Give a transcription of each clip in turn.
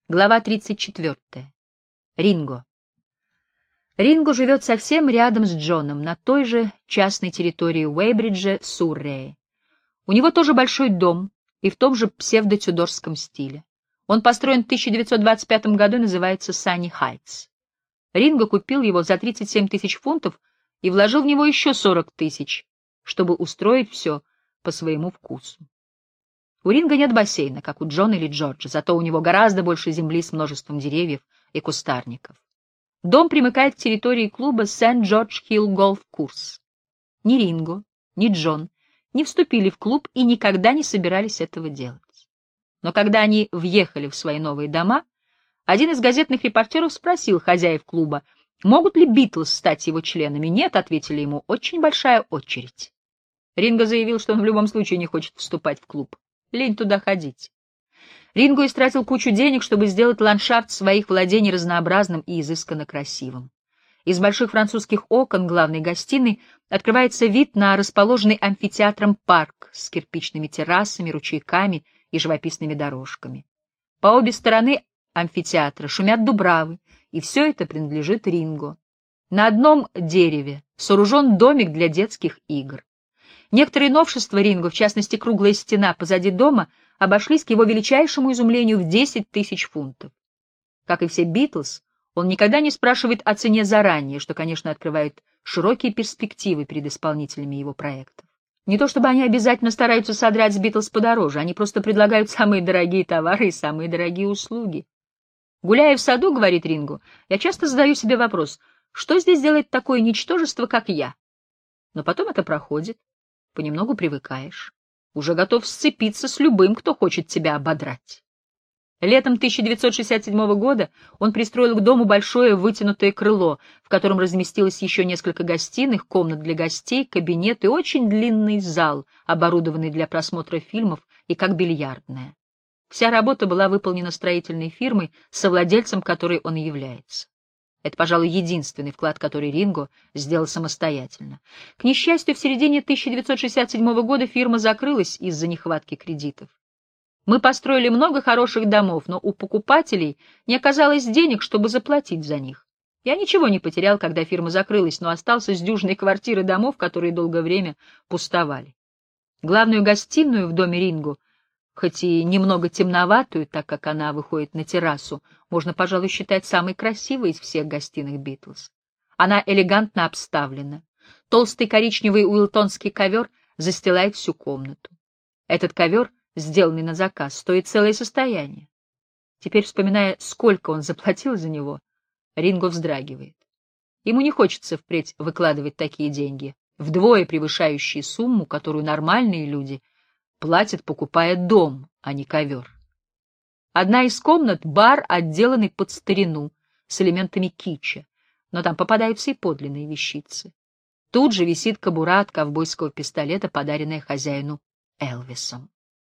Глава 34. Ринго. Ринго живет совсем рядом с Джоном, на той же частной территории Уэйбриджа, Суррей. У него тоже большой дом и в том же псевдо-тюдорском стиле. Он построен в 1925 году и называется Санни Хайтс. Ринго купил его за 37 тысяч фунтов и вложил в него еще 40 тысяч, чтобы устроить все по своему вкусу. У Ринго нет бассейна, как у Джона или Джорджа, зато у него гораздо больше земли с множеством деревьев и кустарников. Дом примыкает к территории клуба Сент-Джордж-Хилл Голф-Курс. Ни Ринго, ни Джон не вступили в клуб и никогда не собирались этого делать. Но когда они въехали в свои новые дома, один из газетных репортеров спросил хозяев клуба, могут ли Битлз стать его членами. «Нет», — ответили ему, — «очень большая очередь». Ринго заявил, что он в любом случае не хочет вступать в клуб. Лень туда ходить. Ринго истратил кучу денег, чтобы сделать ландшафт своих владений разнообразным и изысканно красивым. Из больших французских окон главной гостиной открывается вид на расположенный амфитеатром парк с кирпичными террасами, ручейками и живописными дорожками. По обе стороны амфитеатра шумят дубравы, и все это принадлежит Ринго. На одном дереве сооружен домик для детских игр. Некоторые новшества Ринго, в частности круглая стена позади дома, обошлись к его величайшему изумлению в 10 тысяч фунтов. Как и все Битлз, он никогда не спрашивает о цене заранее, что, конечно, открывает широкие перспективы перед исполнителями его проектов. Не то чтобы они обязательно стараются содрать с Битлз подороже, они просто предлагают самые дорогие товары и самые дорогие услуги. Гуляя в саду, говорит Ринго, я часто задаю себе вопрос, что здесь делает такое ничтожество, как я? Но потом это проходит. Понемногу привыкаешь. Уже готов сцепиться с любым, кто хочет тебя ободрать. Летом 1967 года он пристроил к дому большое вытянутое крыло, в котором разместилось еще несколько гостиных, комнат для гостей, кабинет и очень длинный зал, оборудованный для просмотра фильмов и как бильярдная. Вся работа была выполнена строительной фирмой, совладельцем которой он и является. Это, пожалуй, единственный вклад, который Ринго сделал самостоятельно. К несчастью, в середине 1967 года фирма закрылась из-за нехватки кредитов. Мы построили много хороших домов, но у покупателей не оказалось денег, чтобы заплатить за них. Я ничего не потерял, когда фирма закрылась, но остался с дюжиной квартир и домов, которые долгое время пустовали. Главную гостиную в доме Ринго, хоть и немного темноватую, так как она выходит на террасу, можно, пожалуй, считать самой красивой из всех гостиных Битлз. Она элегантно обставлена. Толстый коричневый уилтонский ковер застилает всю комнату. Этот ковер, сделанный на заказ, стоит целое состояние. Теперь, вспоминая, сколько он заплатил за него, Ринго вздрагивает. Ему не хочется впредь выкладывать такие деньги, вдвое превышающие сумму, которую нормальные люди платят, покупая дом, а не ковер. Одна из комнат — бар, отделанный под старину, с элементами китча, но там попадаются и подлинные вещицы. Тут же висит кобура от ковбойского пистолета, подаренная хозяину Элвисом.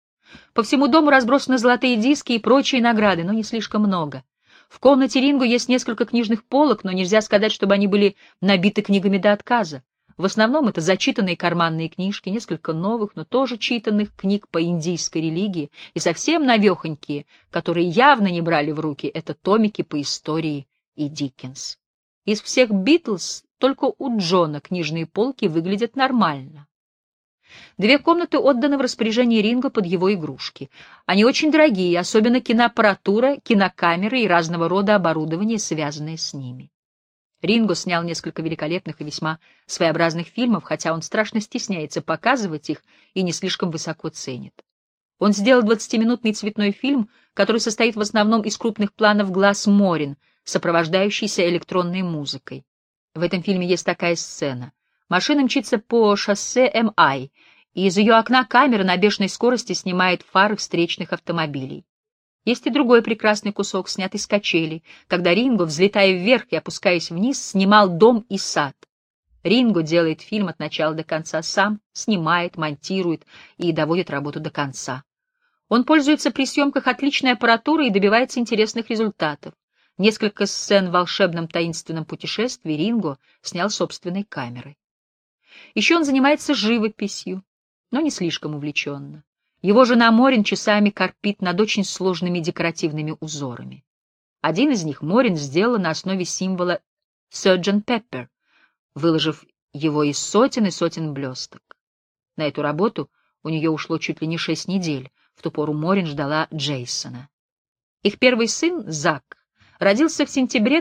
По всему дому разбросаны золотые диски и прочие награды, но не слишком много. В комнате Ринго есть несколько книжных полок, но нельзя сказать, чтобы они были набиты книгами до отказа. В основном это зачитанные карманные книжки, несколько новых, но тоже читанных книг по индийской религии и совсем навехонькие, которые явно не брали в руки, это томики по истории и Диккенс. Из всех Битлз только у Джона книжные полки выглядят нормально. Две комнаты отданы в распоряжение Ринго под его игрушки. Они очень дорогие, особенно киноаппаратура, кинокамеры и разного рода оборудование, связанное с ними. Ринго снял несколько великолепных и весьма своеобразных фильмов, хотя он страшно стесняется показывать их и не слишком высоко ценит. Он сделал 20-минутный цветной фильм, который состоит в основном из крупных планов глаз Морин, сопровождающийся электронной музыкой. В этом фильме есть такая сцена. Машина мчится по шоссе М.I., и из ее окна камера на бешеной скорости снимает фары встречных автомобилей. Есть и другой прекрасный кусок, снятый с качелей, когда Ринго, взлетая вверх и опускаясь вниз, снимал дом и сад. Ринго делает фильм от начала до конца сам, снимает, монтирует и доводит работу до конца. Он пользуется при съемках отличной аппаратурой и добивается интересных результатов. Несколько сцен в волшебном таинственном путешествии Ринго снял собственной камерой. Еще он занимается живописью, но не слишком увлеченно. Его жена Морин часами корпит над очень сложными декоративными узорами. Один из них Морин сделала на основе символа Sgt. Pepper, выложив его из сотен и сотен блесток. На эту работу у нее ушло чуть ли не 6 недель. В ту пору Морин ждала Джейсона. Их первый сын, Зак, родился в сентябре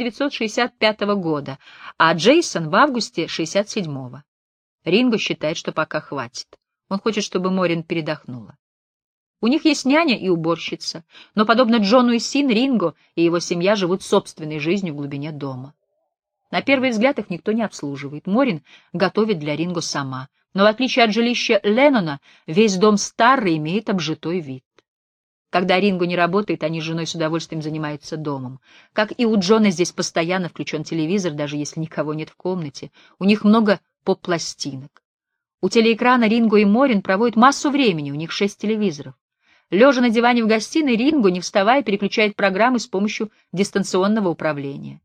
1965 года, а Джейсон — в августе 1967. Ринго считает, что пока хватит. Он хочет, чтобы Морин передохнула. У них есть няня и уборщица, но, подобно Джону и Син, Ринго и его семья живут собственной жизнью в глубине дома. На первый взгляд их никто не обслуживает. Морин готовит для Ринго сама, но, в отличие от жилища Леннона, весь дом старый и имеет обжитой вид. Когда Ринго не работает, они с женой с удовольствием занимаются домом. Как и у Джона, здесь постоянно включен телевизор, даже если никого нет в комнате. У них много поп-пластинок. У телеэкрана Ринго и Морин проводят массу времени, у них 6 телевизоров. Лежа на диване в гостиной, Ринго, не вставая, переключает программы с помощью дистанционного управления.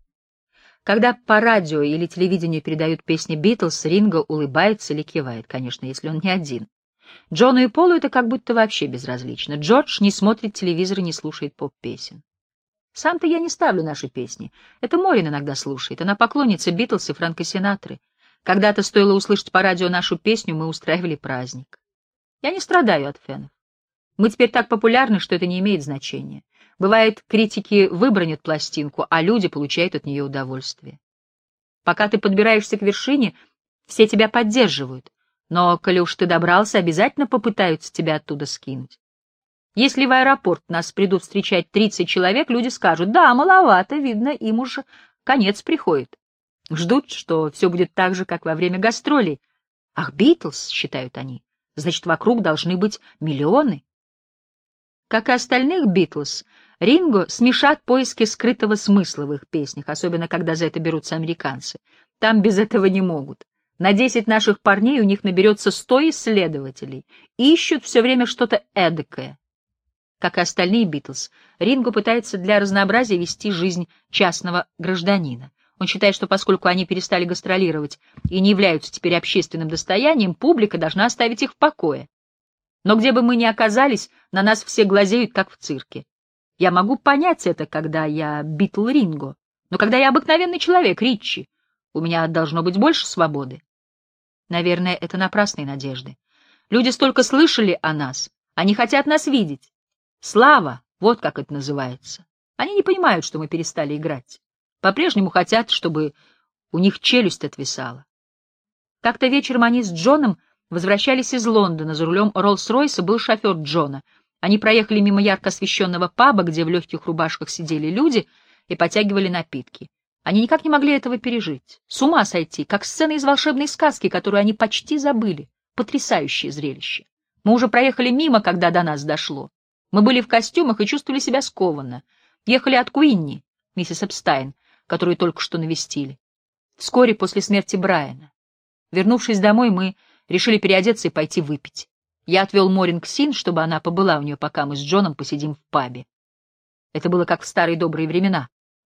Когда по радио или телевидению передают песни Битлз, Ринго улыбается или кивает, конечно, если он не один. Джону и Полу это как будто вообще безразлично. Джордж не смотрит телевизор и не слушает поп-песен. Сам-то я не ставлю наши песни. Это Морин иногда слушает. Она поклонница Битлз и Фрэнка Синатры. Когда-то стоило услышать по радио нашу песню, мы устраивали праздник. Я не страдаю от фенов. Мы теперь так популярны, что это не имеет значения. Бывает, критики выбранят пластинку, а люди получают от нее удовольствие. Пока ты подбираешься к вершине, все тебя поддерживают. Но, коли уж ты добрался, обязательно попытаются тебя оттуда скинуть. Если в аэропорт нас придут встречать 30 человек, люди скажут: да, маловато, видно, им уж конец приходит. Ждут, что все будет так же, как во время гастролей. Ах, Битлз, считают они, значит, вокруг должны быть миллионы. Как и остальных Битлз, Ринго смешат поиски скрытого смысла в их песнях, особенно когда за это берутся американцы. Там без этого не могут. На 10 наших парней у них наберется 100 исследователей. Ищут все время что-то эдакое. Как и остальные Битлз, Ринго пытается для разнообразия вести жизнь частного гражданина. Он считает, что поскольку они перестали гастролировать и не являются теперь общественным достоянием, публика должна оставить их в покое. Но где бы мы ни оказались, на нас все глазеют, как в цирке. Я могу понять это, когда я Битл Ринго, но когда я обыкновенный человек, Риччи, у меня должно быть больше свободы. Наверное, это напрасные надежды. Люди столько слышали о нас, они хотят нас видеть. Слава, вот как это называется. Они не понимают, что мы перестали играть. По-прежнему хотят, чтобы у них челюсть отвисала. Как-то вечером они с Джоном возвращались из Лондона. За рулем Роллс-Ройса был шофер Джона. Они проехали мимо ярко освещенного паба, где в легких рубашках сидели люди и потягивали напитки. Они никак не могли этого пережить. С ума сойти, как сцена из волшебной сказки, которую они почти забыли. Потрясающее зрелище. Мы уже проехали мимо, когда до нас дошло. Мы были в костюмах и чувствовали себя скованно. Ехали от Куинни, миссис Эпстайн, которую только что навестили. Вскоре после смерти Брайана. Вернувшись домой, мы решили переодеться и пойти выпить. Я отвел Морин к Син, чтобы она побыла у нее, пока мы с Джоном посидим в пабе. Это было как в старые добрые времена.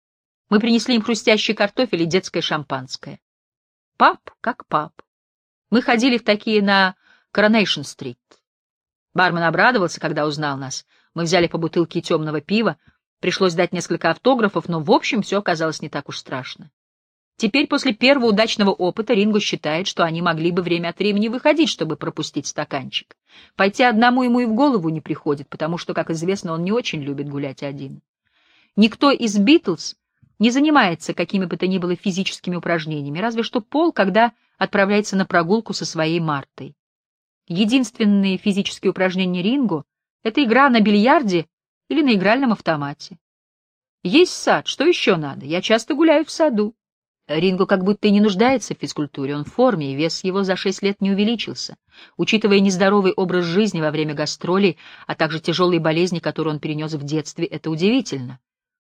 Мы принесли им хрустящий картофель и детское шампанское. Паб как паб. Мы ходили в такие на Коронейшн-стрит. Бармен обрадовался, когда узнал нас. Мы взяли по бутылке темного пива. Пришлось дать несколько автографов, но в общем все оказалось не так уж страшно. Теперь, после первого удачного опыта, Ринго считает, что они могли бы время от времени выходить, чтобы пропустить стаканчик. Пойти одному ему и в голову не приходит, потому что, как известно, он не очень любит гулять один. Никто из Битлз не занимается какими бы то ни было физическими упражнениями, разве что Пол, когда отправляется на прогулку со своей Мартой. Единственные физические упражнения Ринго — это игра на бильярде или на игральном автомате. Есть сад, что еще надо? Я часто гуляю в саду. Ринго как будто и не нуждается в физкультуре, он в форме, и вес его за 6 лет не увеличился. Учитывая нездоровый образ жизни во время гастролей, а также тяжелые болезни, которые он перенес в детстве, это удивительно.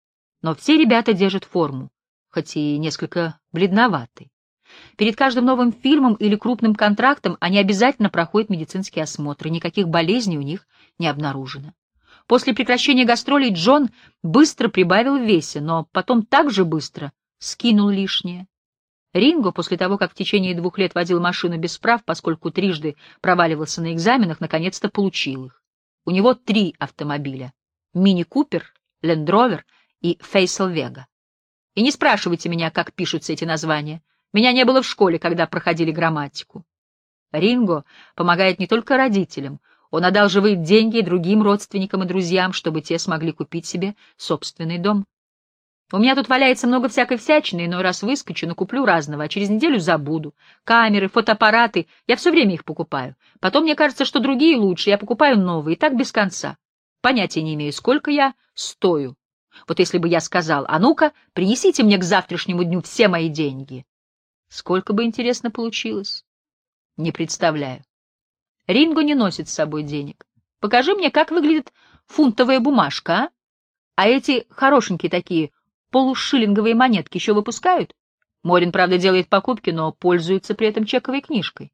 Но все ребята держат форму, хоть и несколько бледноваты. Перед каждым новым фильмом или крупным контрактом они обязательно проходят медицинские осмотры, никаких болезней у них не обнаружено. После прекращения гастролей Джон быстро прибавил в весе, но потом так же быстро скинул лишнее. Ринго, после того, как в течение 2 лет водил машину без прав, поскольку трижды проваливался на экзаменах, наконец-то получил их. У него 3 автомобиля — Мини Купер, Ленд Ровер и Фейсел Вега. И не спрашивайте меня, как пишутся эти названия. Меня не было в школе, когда проходили грамматику. Ринго помогает не только родителям, он одалживает деньги и другим родственникам и друзьям, чтобы те смогли купить себе собственный дом. У меня тут валяется много всякой всячины, иной раз выскочу, накуплю разного, а через неделю забуду. Камеры, фотоаппараты, я все время их покупаю. Потом мне кажется, что другие лучше, я покупаю новые, и так без конца. Понятия не имею, сколько я стою. Вот если бы я сказал: а ну-ка, принесите мне к завтрашнему дню все мои деньги. Сколько бы, интересно, получилось? Не представляю. Ринго не носит с собой денег. Покажи мне, как выглядит фунтовая бумажка, а? А эти хорошенькие такие полушиллинговые монетки еще выпускают? Морин, правда, делает покупки, но пользуется при этом чековой книжкой.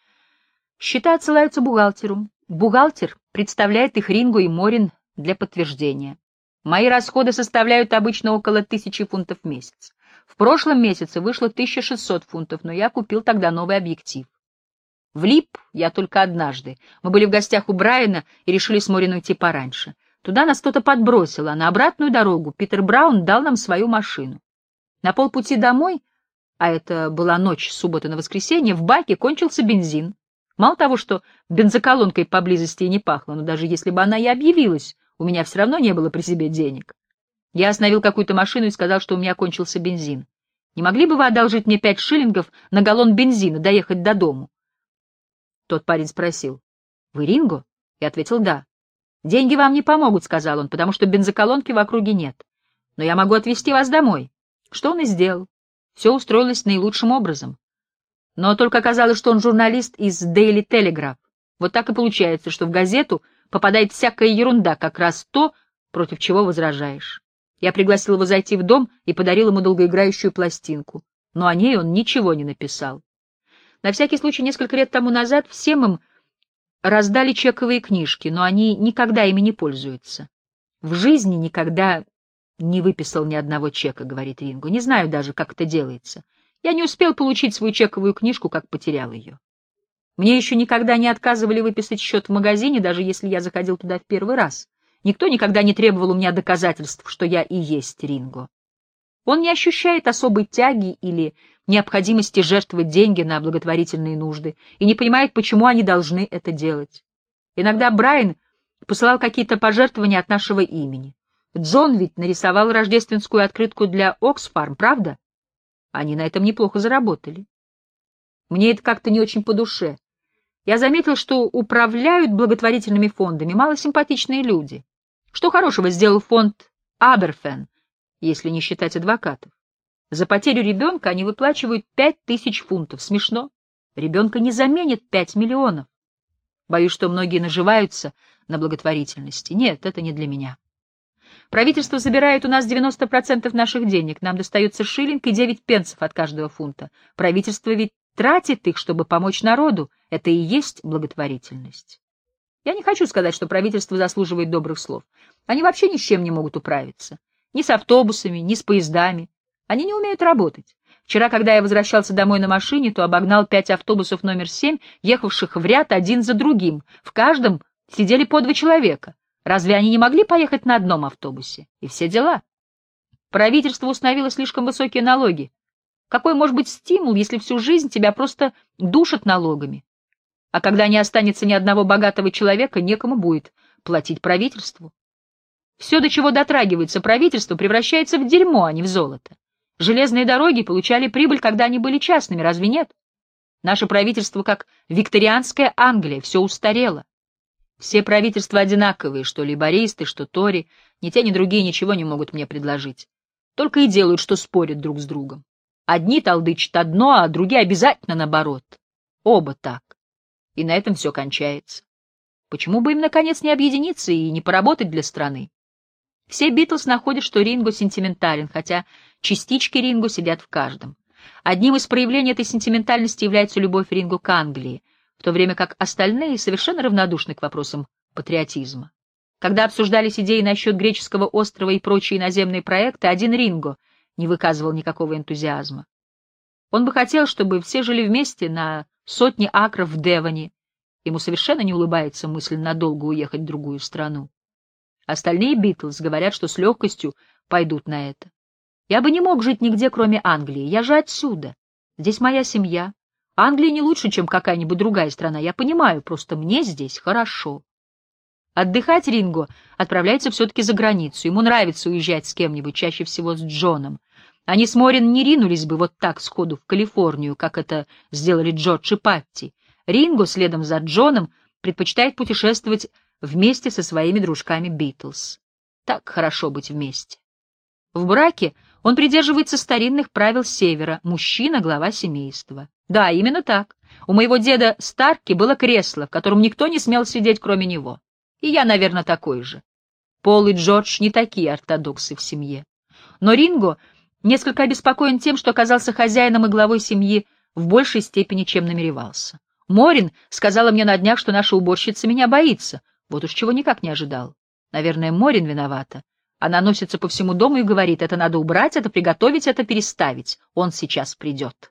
Счета отсылаются бухгалтеру. Бухгалтер представляет их Ринго и Морин для подтверждения. Мои расходы составляют обычно около 1000 фунтов в месяц. В прошлом месяце вышло 1600 фунтов, но я купил тогда новый объектив. Влип я только однажды. Мы были в гостях у Брайана и решили с Морин уйти пораньше. Туда нас кто-то подбросило, а на обратную дорогу Питер Браун дал нам свою машину. На полпути домой, а это была ночь с субботы на воскресенье, в баке кончился бензин. Мало того, что бензоколонкой поблизости и не пахло, но даже если бы она и объявилась, у меня все равно не было при себе денег. Я остановил какую-то машину и сказал, что у меня кончился бензин. Не могли бы вы одолжить мне 5 шиллингов на галлон бензина, доехать до дому? Тот парень спросил: «Вы Ринго?» Я ответил: «Да». «Деньги вам не помогут», — сказал он, «потому что бензоколонки в округе нет. Но я могу отвезти вас домой». Что он и сделал. Все устроилось наилучшим образом. Но только оказалось, что он журналист из Daily Telegraph. Вот так и получается, что в газету попадает всякая ерунда, как раз то, против чего возражаешь. Я пригласил его зайти в дом и подарил ему долгоиграющую пластинку, но о ней он ничего не написал. На всякий случай, несколько лет тому назад всем им раздали чековые книжки, но они никогда ими не пользуются. В жизни никогда не выписал ни одного чека, говорит Ринго. Не знаю даже, как это делается. Я не успел получить свою чековую книжку, как потерял ее. Мне еще никогда не отказывали выписать счет в магазине, даже если я заходил туда в первый раз. Никто никогда не требовал у меня доказательств, что я и есть Ринго. Он не ощущает особой тяги или необходимости жертвовать деньги на благотворительные нужды и не понимает, почему они должны это делать. Иногда Брайан посылал какие-то пожертвования от нашего имени. Джон ведь нарисовал рождественскую открытку для Оксфарм, правда? Они на этом неплохо заработали. Мне это как-то не очень по душе. Я заметил, что управляют благотворительными фондами малосимпатичные люди. Что хорошего сделал фонд Аберфен, если не считать адвокатов? За потерю ребенка они выплачивают 5000 фунтов. Смешно. Ребенка не заменит 5 миллионов. Боюсь, что многие наживаются на благотворительности. Нет, это не для меня. Правительство забирает у нас 90% наших денег. Нам достается шиллинг и 9 пенсов от каждого фунта. Правительство ведь тратит их, чтобы помочь народу. Это и есть благотворительность. Я не хочу сказать, что правительство заслуживает добрых слов. Они вообще ни с чем не могут управиться. Ни с автобусами, ни с поездами. Они не умеют работать. Вчера, когда я возвращался домой на машине, то обогнал 5 автобусов номер 7, ехавших в ряд один за другим. В каждом сидели по 2 человека. Разве они не могли поехать на одном автобусе? И все дела. Правительство установило слишком высокие налоги. Какой может быть стимул, если всю жизнь тебя просто душат налогами? А когда не останется ни одного богатого человека, некому будет платить правительству. Все, до чего дотрагивается правительство, превращается в дерьмо, а не в золото. Железные дороги получали прибыль, когда они были частными, разве нет? Наше правительство, как викторианская Англия, все устарело. Все правительства одинаковые, что лейбористы, что тори, ни те, ни другие ничего не могут мне предложить. Только и делают, что спорят друг с другом. Одни толдычат одно, а другие обязательно наоборот. Оба так. И на этом все кончается. Почему бы им, наконец, не объединиться и не поработать для страны? Все Битлз находят, что Ринго сентиментален, хотя частички Ринго сидят в каждом. Одним из проявлений этой сентиментальности является любовь Ринго к Англии, в то время как остальные совершенно равнодушны к вопросам патриотизма. Когда обсуждались идеи насчет греческого острова и прочие иноземные проекты, один Ринго не выказывал никакого энтузиазма. Он бы хотел, чтобы все жили вместе на сотни акров в Девоне. Ему совершенно не улыбается мысль надолго уехать в другую страну. Остальные Битлз говорят, что с легкостью пойдут на это. Я бы не мог жить нигде, кроме Англии. Я же отсюда. Здесь моя семья. Англия не лучше, чем какая-нибудь другая страна. Я понимаю, просто мне здесь хорошо. Отдыхать Ринго отправляется все-таки за границу. Ему нравится уезжать с кем-нибудь, чаще всего с Джоном. Они с Морин не ринулись бы вот так сходу в Калифорнию, как это сделали Джордж и Патти. Ринго следом за Джоном предпочитает путешествовать вместе со своими дружками Битлз. Так хорошо быть вместе. В браке он придерживается старинных правил Севера. Мужчина — глава семейства. Да, именно так. У моего деда Старки было кресло, в котором никто не смел сидеть, кроме него. И я, наверное, такой же. Пол и Джордж не такие ортодоксы в семье. Но Ринго несколько обеспокоен тем, что оказался хозяином и главой семьи в большей степени, чем намеревался. Морин сказала мне на днях, что наша уборщица меня боится. Вот уж чего никак не ожидал. Наверное, Морин виновата. Она носится по всему дому и говорит: это надо убрать, это приготовить, это переставить. Он сейчас придет.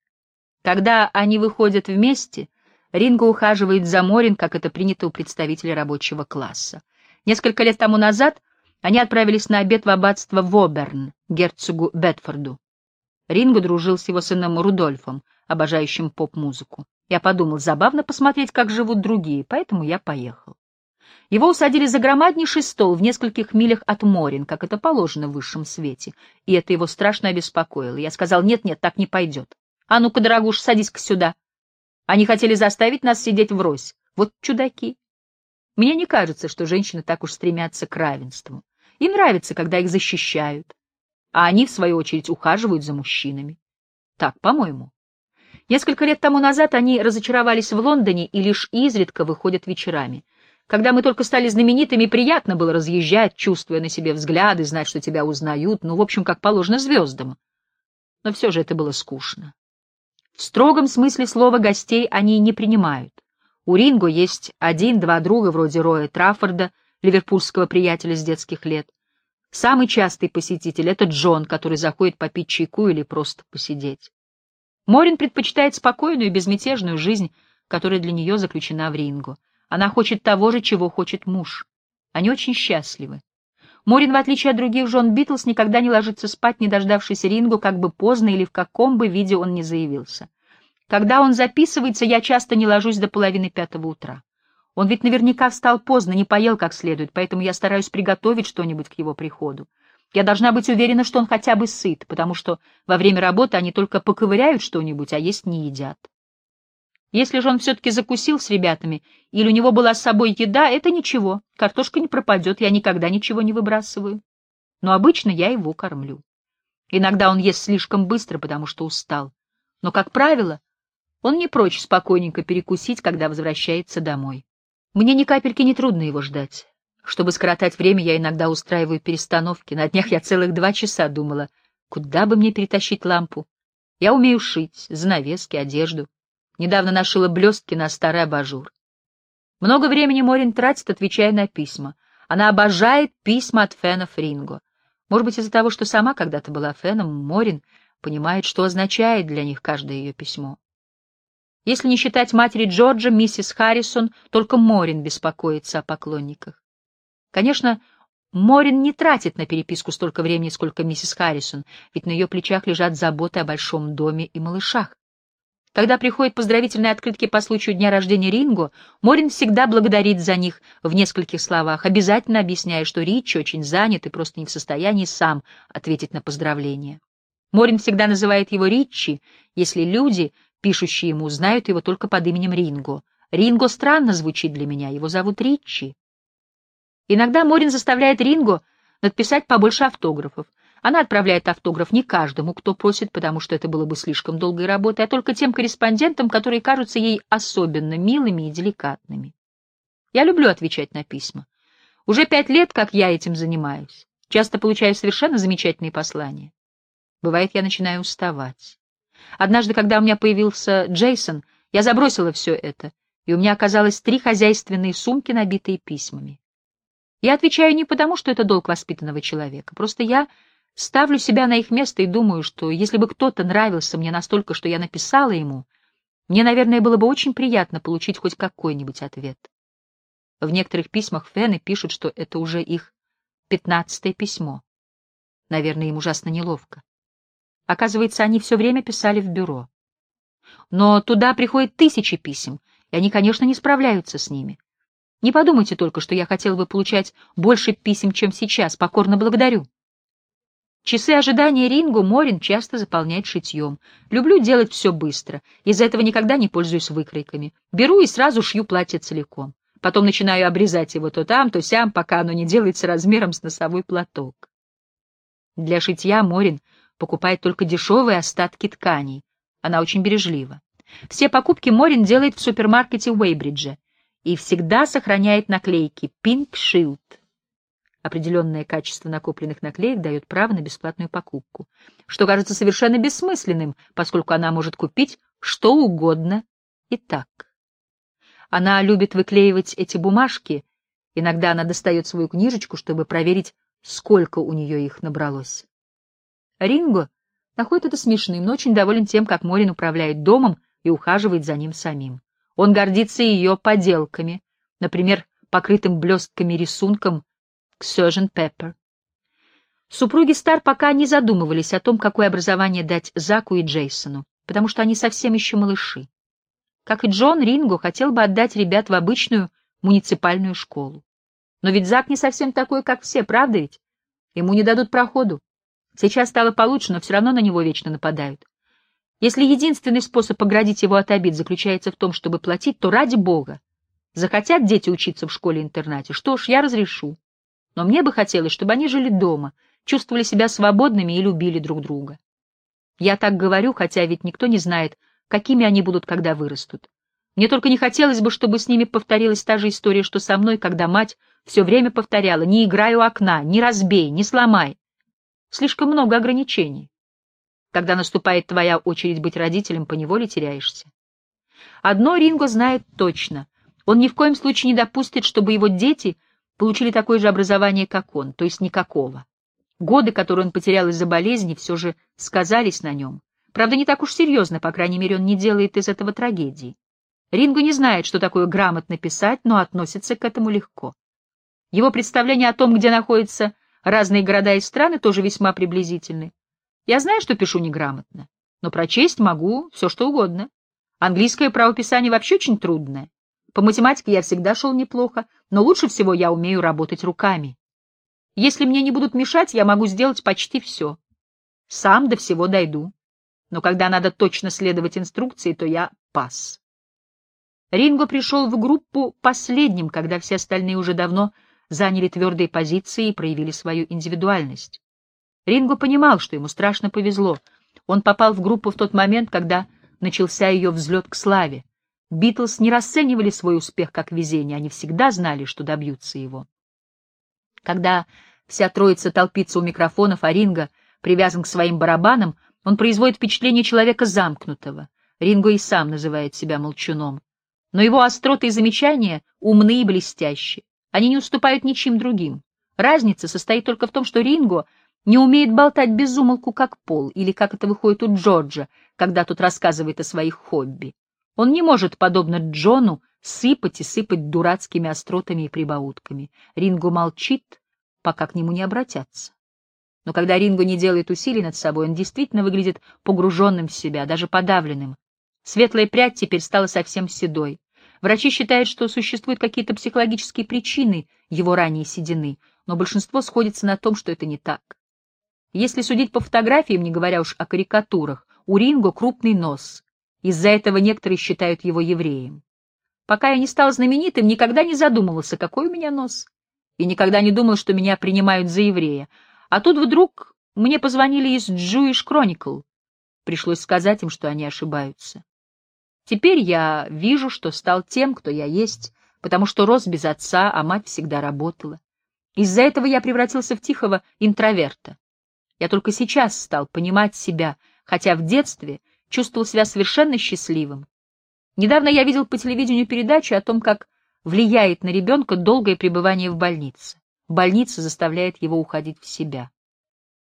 Когда они выходят вместе, Ринго ухаживает за Морин, как это принято у представителей рабочего класса. Несколько лет тому назад они отправились на обед в аббатство Воберн, герцогу Бетфорду. Ринго дружил с его сыном Рудольфом, обожающим поп-музыку. Я подумал, забавно посмотреть, как живут другие, поэтому я поехал. Его усадили за громаднейший стол в нескольких милях от Морин, как это положено в высшем свете, и это его страшно обеспокоило. Я сказал: нет-нет, так не пойдет. А ну-ка, дорогуш, садись-ка сюда. Они хотели заставить нас сидеть врозь. Вот чудаки. Мне не кажется, что женщины так уж стремятся к равенству. Им нравится, когда их защищают, а они, в свою очередь, ухаживают за мужчинами. Так, по-моему. Несколько лет тому назад они разочаровались в Лондоне и лишь изредка выходят вечерами. Когда мы только стали знаменитыми, приятно было разъезжать, чувствуя на себе взгляды, знать, что тебя узнают, ну, в общем, как положено звездам. Но все же это было скучно. В строгом смысле слова гостей они не принимают. У Ринго есть один-два друга вроде Роя Траффорда, ливерпульского приятеля с детских лет. Самый частый посетитель — это Джон, который заходит попить чайку или просто посидеть. Морин предпочитает спокойную и безмятежную жизнь, которая для нее заключена в Ринго. Она хочет того же, чего хочет муж. Они очень счастливы. Морин, в отличие от других жен Битлз, никогда не ложится спать, не дождавшись Ринго, как бы поздно или в каком бы виде он ни заявился. Когда он записывается, я часто не ложусь до 4:30 утра. Он ведь наверняка встал поздно, не поел как следует, поэтому я стараюсь приготовить что-нибудь к его приходу. Я должна быть уверена, что он хотя бы сыт, потому что во время работы они только поковыряют что-нибудь, а есть не едят. Если же он все-таки закусил с ребятами, или у него была с собой еда, это ничего, картошка не пропадет, я никогда ничего не выбрасываю. Но обычно я его кормлю. Иногда он ест слишком быстро, потому что устал. Но, как правило, он не прочь спокойненько перекусить, когда возвращается домой. Мне ни капельки не трудно его ждать. Чтобы скоротать время, я иногда устраиваю перестановки. На днях я целых 2 часа думала, куда бы мне перетащить лампу. Я умею шить, занавески, одежду. Недавно нашила блестки на старый абажур. Много времени Морин тратит, отвечая на письма. Она обожает письма от фенов Ринго. Может быть, из-за того, что сама когда-то была феном, Морин понимает, что означает для них каждое ее письмо. Если не считать матери Джорджа, миссис Харрисон, только Морин беспокоится о поклонниках. Конечно, Морин не тратит на переписку столько времени, сколько миссис Харрисон, ведь на ее плечах лежат заботы о большом доме и малышах. Когда приходят поздравительные открытки по случаю дня рождения Ринго, Морин всегда благодарит за них в нескольких словах, обязательно объясняя, что Ричи очень занят и просто не в состоянии сам ответить на поздравления. Морин всегда называет его Ричи, если люди, пишущие ему, знают его только под именем Ринго. Ринго странно звучит для меня, его зовут Ричи. Иногда Морин заставляет Ринго надписать побольше автографов. Она отправляет автограф не каждому, кто просит, потому что это было бы слишком долгой работой, а только тем корреспондентам, которые кажутся ей особенно милыми и деликатными. Я люблю отвечать на письма. Уже 5 лет, как я этим занимаюсь. Часто получаю совершенно замечательные послания. Бывает, я начинаю уставать. Однажды, когда у меня появился Джейсон, я забросила все это, и у меня оказалось 3 хозяйственные сумки, набитые письмами. Я отвечаю не потому, что это долг воспитанного человека, просто я Ставлю себя на их место и думаю, что если бы кто-то нравился мне настолько, что я написала ему, мне, наверное, было бы очень приятно получить хоть какой-нибудь ответ. В некоторых письмах фэны пишут, что это уже их 15-е письмо. Наверное, им ужасно неловко. Оказывается, они все время писали в бюро. Но туда приходят тысячи писем, и они, конечно, не справляются с ними. Не подумайте только, что я хотел бы получать больше писем, чем сейчас. Покорно благодарю. Часы ожидания Ринго Морин часто заполняет шитьем. Люблю делать все быстро. Из-за этого никогда не пользуюсь выкройками. Беру и сразу шью платье целиком. Потом начинаю обрезать его то там, то сям, пока оно не делается размером с носовой платок. Для шитья Морин покупает только дешевые остатки тканей. Она очень бережлива. Все покупки Морин делает в супермаркете Уэйбриджа и всегда сохраняет наклейки «Pink Shield». Определенное качество накопленных наклеек дает право на бесплатную покупку, что кажется совершенно бессмысленным, поскольку она может купить что угодно и так. Она любит выклеивать эти бумажки, иногда она достает свою книжечку, чтобы проверить, сколько у нее их набралось. Ринго находит это смешным, но очень доволен тем, как Морин управляет домом и ухаживает за ним самим. Он гордится ее поделками, например, покрытым блестками рисунком Sgt. Pepper. Супруги Стар пока не задумывались о том, какое образование дать Заку и Джейсону, потому что они совсем еще малыши. Как и Джон, Ринго хотел бы отдать ребят в обычную муниципальную школу. Но ведь Зак не совсем такой, как все, правда ведь? Ему не дадут проходу. Сейчас стало получше, но все равно на него вечно нападают. Если единственный способ оградить его от обид заключается в том, чтобы платить, то ради бога. Захотят дети учиться в школе-интернате, что ж, я разрешу. Но мне бы хотелось, чтобы они жили дома, чувствовали себя свободными и любили друг друга. Я так говорю, хотя ведь никто не знает, какими они будут, когда вырастут. Мне только не хотелось бы, чтобы с ними повторилась та же история, что со мной, когда мать все время повторяла: «Не играй у окна, не разбей, не сломай». Слишком много ограничений. Когда наступает твоя очередь быть родителем, поневоле теряешься. Одно Ринго знает точно. Он ни в коем случае не допустит, чтобы его дети получили такое же образование, как он, то есть никакого. Годы, которые он потерял из-за болезни, все же сказались на нем. Правда, не так уж серьезно, по крайней мере, он не делает из этого трагедии. Ринго не знает, что такое грамотно писать, но относится к этому легко. Его представления о том, где находятся разные города и страны, тоже весьма приблизительны. Я знаю, что пишу неграмотно, но прочесть могу все, что угодно. Английское правописание вообще очень трудное. По математике я всегда шел неплохо, но лучше всего я умею работать руками. Если мне не будут мешать, я могу сделать почти все. Сам до всего дойду. Но когда надо точно следовать инструкции, то я пас. Ринго пришел в группу последним, когда все остальные уже давно заняли твердые позиции и проявили свою индивидуальность. Ринго понимал, что ему страшно повезло. Он попал в группу в тот момент, когда начался ее взлет к славе. Битлз не расценивали свой успех как везение, они всегда знали, что добьются его. Когда вся троица толпится у микрофонов, а Ринго привязан к своим барабанам, он производит впечатление человека замкнутого. Ринго и сам называет себя молчуном. Но его остроты и замечания умны и блестящие. Они не уступают ничем другим. Разница состоит только в том, что Ринго не умеет болтать без умолку, как Пол, или как это выходит у Джорджа, когда тот рассказывает о своих хобби. Он не может, подобно Джону, сыпать и сыпать дурацкими остротами и прибаутками. Ринго молчит, пока к нему не обратятся. Но когда Ринго не делает усилий над собой, он действительно выглядит погруженным в себя, даже подавленным. Светлая прядь теперь стала совсем седой. Врачи считают, что существуют какие-то психологические причины его ранней седины, но большинство сходится на том, что это не так. Если судить по фотографиям, не говоря уж о карикатурах, у Ринго крупный нос. Из-за этого некоторые считают его евреем. Пока я не стал знаменитым, никогда не задумывался, какой у меня нос. И никогда не думал, что меня принимают за еврея. А тут вдруг мне позвонили из Jewish Chronicle. Пришлось сказать им, что они ошибаются. Теперь я вижу, что стал тем, кто я есть, потому что рос без отца, а мать всегда работала. Из-за этого я превратился в тихого интроверта. Я только сейчас стал понимать себя, хотя в детстве чувствовал себя совершенно счастливым. Недавно я видел по телевидению передачу о том, как влияет на ребенка долгое пребывание в больнице. Больница заставляет его уходить в себя.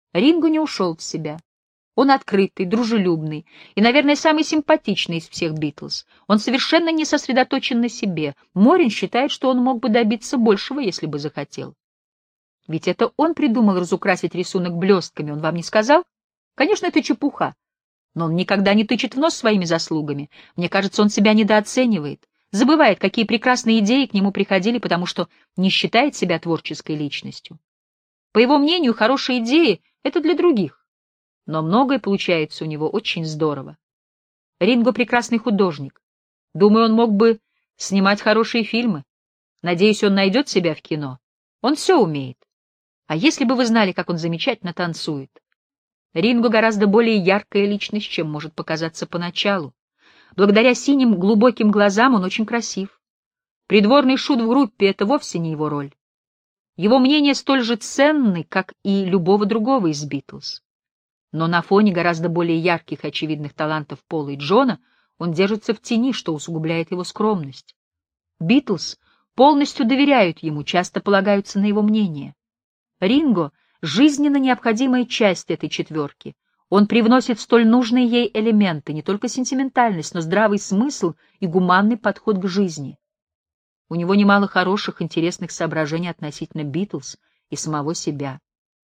Ринго не ушел в себя. Он открытый, дружелюбный и, наверное, самый симпатичный из всех Битлз. Он совершенно не сосредоточен на себе. Морин считает, что он мог бы добиться большего, если бы захотел. Ведь это он придумал разукрасить рисунок блестками, он вам не сказал? Конечно, это чепуха. Но он никогда не тычет в нос своими заслугами. Мне кажется, он себя недооценивает, забывает, какие прекрасные идеи к нему приходили, потому что не считает себя творческой личностью. По его мнению, хорошие идеи — это для других. Но многое получается у него очень здорово. Ринго — прекрасный художник. Думаю, он мог бы снимать хорошие фильмы. Надеюсь, он найдет себя в кино. Он все умеет. А если бы вы знали, как он замечательно танцует. Ринго гораздо более яркая личность, чем может показаться поначалу. Благодаря синим глубоким глазам он очень красив. Придворный шут в группе — это вовсе не его роль. Его мнение столь же ценны, как и любого другого из Битлз. Но на фоне гораздо более ярких и очевидных талантов Пола и Джона он держится в тени, что усугубляет его скромность. Битлз полностью доверяют ему, часто полагаются на его мнение. Ринго — жизненно необходимая часть этой четверки. Он привносит столь нужные ей элементы, не только сентиментальность, но здравый смысл и гуманный подход к жизни. У него немало хороших, интересных соображений относительно Битлз и самого себя.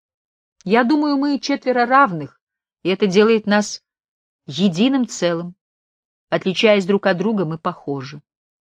Я думаю, мы четверо равных, и это делает нас единым целым. Отличаясь друг от друга, мы похожи.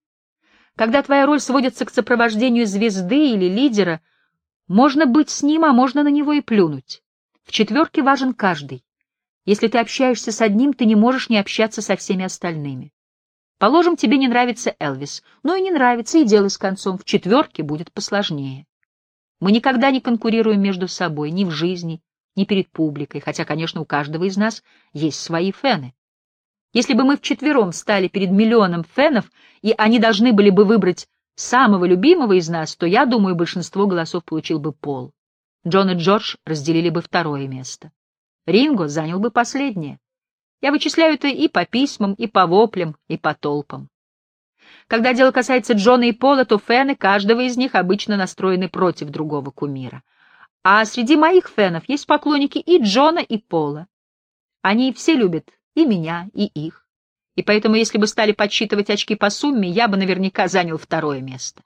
Когда твоя роль сводится к сопровождению звезды или лидера, можно быть с ним, а можно на него и плюнуть. В четверке важен каждый. Если ты общаешься с одним, ты не можешь не общаться со всеми остальными. Положим, тебе не нравится Элвис. Ну и не нравится, и дело с концом. В четверке будет посложнее. Мы никогда не конкурируем между собой, ни в жизни, ни перед публикой, хотя, конечно, у каждого из нас есть свои фэны. Если бы мы вчетвером стали перед миллионом фэнов, и они должны были бы выбрать самого любимого из нас, то, я думаю, большинство голосов получил бы Пол. Джон и Джордж разделили бы второе место. Ринго занял бы последнее. Я вычисляю это и по письмам, и по воплям, и по толпам. Когда дело касается Джона и Пола, то фэны каждого из них обычно настроены против другого кумира. А среди моих фэнов есть поклонники и Джона, и Пола. Они все любят и меня, и их. И поэтому, если бы стали подсчитывать очки по сумме, я бы наверняка занял второе место.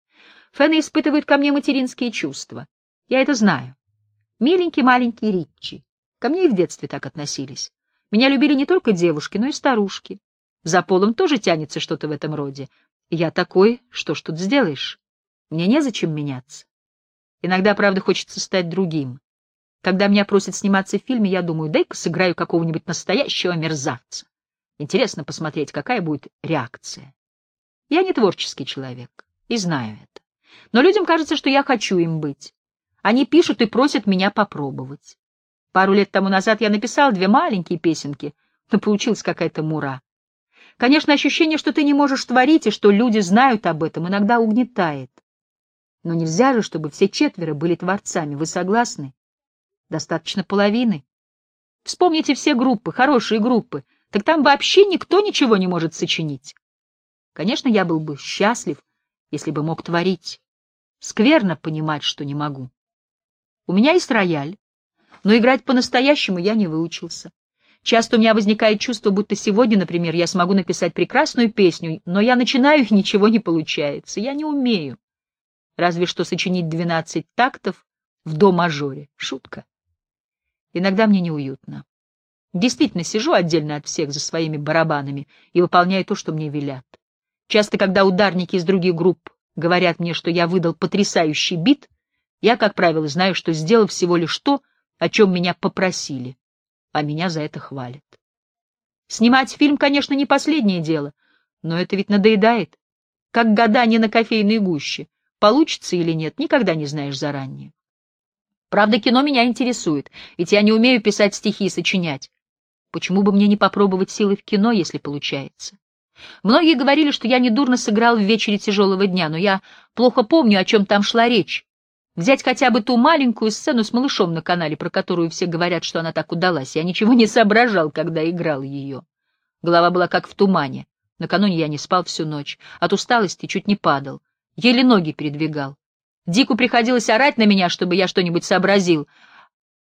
Фэны испытывают ко мне материнские чувства. Я это знаю. Миленький маленький Ричи. Ко мне и в детстве так относились. Меня любили не только девушки, но и старушки. За Полом тоже тянется что-то в этом роде. Я такой, что ж тут сделаешь? Мне незачем меняться. Иногда, правда, хочется стать другим. Когда меня просят сниматься в фильме, я думаю, дай-ка сыграю какого-нибудь настоящего мерзавца. Интересно посмотреть, какая будет реакция. Я не творческий человек, и знаю это. Но людям кажется, что я хочу им быть. Они пишут и просят меня попробовать. Пару лет тому назад я написал 2 маленькие песенки, но получилась какая-то мура. Конечно, ощущение, что ты не можешь творить, и что люди знают об этом, иногда угнетает. Но нельзя же, чтобы все четверо были творцами. Вы согласны? Достаточно половины. Вспомните все группы, хорошие группы. Так там вообще никто ничего не может сочинить. Конечно, я был бы счастлив, если бы мог творить. Скверно понимать, что не могу. У меня есть рояль, но играть по-настоящему я не выучился. Часто у меня возникает чувство, будто сегодня, например, я смогу написать прекрасную песню, но я начинаю, и ничего не получается. Я не умею. Разве что сочинить 12 тактов в до-мажоре. Шутка. Иногда мне неуютно. Действительно, сижу отдельно от всех за своими барабанами и выполняю то, что мне велят. Часто, когда ударники из других групп говорят мне, что я выдал потрясающий бит, я, как правило, знаю, что сделал всего лишь то, о чем меня попросили, а меня за это хвалят. Снимать фильм, конечно, не последнее дело, но это ведь надоедает. Как гадание на кофейной гуще. Получится или нет, никогда не знаешь заранее. Правда, кино меня интересует, ведь я не умею писать стихи и сочинять. Почему бы мне не попробовать силы в кино, если получается? Многие говорили, что я недурно сыграл в «Вечере тяжелого дня», но я плохо помню, о чем там шла речь. Взять хотя бы ту маленькую сцену с малышом на канале, про которую все говорят, что она так удалась. Я ничего не соображал, когда играл ее. Голова была как в тумане. Накануне я не спал всю ночь. От усталости чуть не падал. Еле ноги передвигал. Дику приходилось орать на меня, чтобы я что-нибудь сообразил.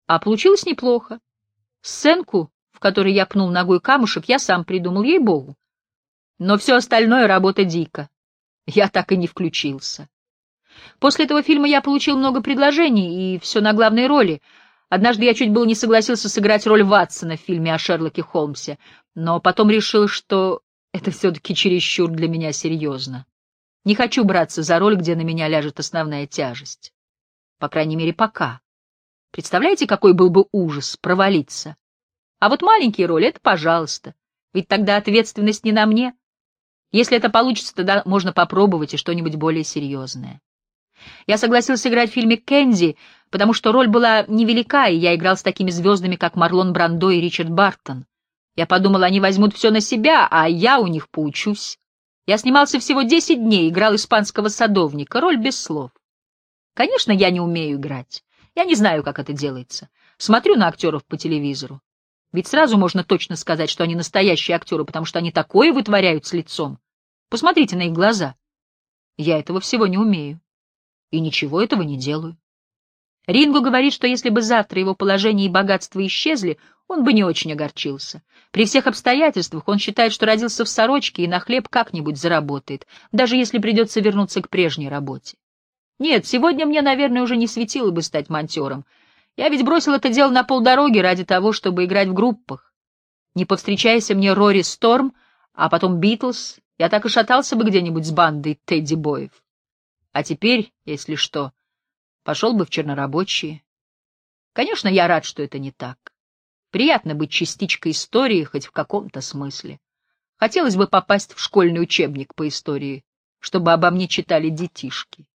А получилось неплохо. Сценку, в которой я пнул ногой камушек, я сам придумал, ей-богу. Но все остальное — работа Дика. Я так и не включился. После этого фильма я получил много предложений, и все на главной роли. Однажды я чуть было не согласился сыграть роль Ватсона в фильме о Шерлоке Холмсе, но потом решил, что это все-таки чересчур для меня серьезно. Не хочу браться за роль, где на меня ляжет основная тяжесть. По крайней мере, пока. Представляете, какой был бы ужас провалиться? А вот маленькие роли — это пожалуйста. Ведь тогда ответственность не на мне. Если это получится, тогда можно попробовать и что-нибудь более серьезное. Я согласился играть в фильме «Кэнди», потому что роль была невелика, и я играл с такими звездами, как Марлон Брандо и Ричард Бартон. Я подумал, они возьмут все на себя, а я у них поучусь. Я снимался всего 10 дней, играл испанского садовника, роль без слов. Конечно, я не умею играть. Я не знаю, как это делается. Смотрю на актеров по телевизору. Ведь сразу можно точно сказать, что они настоящие актеры, потому что они такое вытворяют с лицом. Посмотрите на их глаза. Я этого всего не умею. И ничего этого не делаю. Ринго говорит, что если бы завтра его положение и богатство исчезли, он бы не очень огорчился. При всех обстоятельствах он считает, что родился в сорочке и на хлеб как-нибудь заработает, даже если придется вернуться к прежней работе. Нет, сегодня мне, наверное, уже не светило бы стать монтёром. Я ведь бросил это дело на полдороги ради того, чтобы играть в группах. Не повстречайся мне Рори Сторм, а потом Битлз, я так и шатался бы где-нибудь с бандой Тедди Боев. А теперь, если что, пошел бы в чернорабочие. Конечно, я рад, что это не так. Приятно быть частичкой истории, хоть в каком-то смысле. Хотелось бы попасть в школьный учебник по истории, чтобы обо мне читали детишки.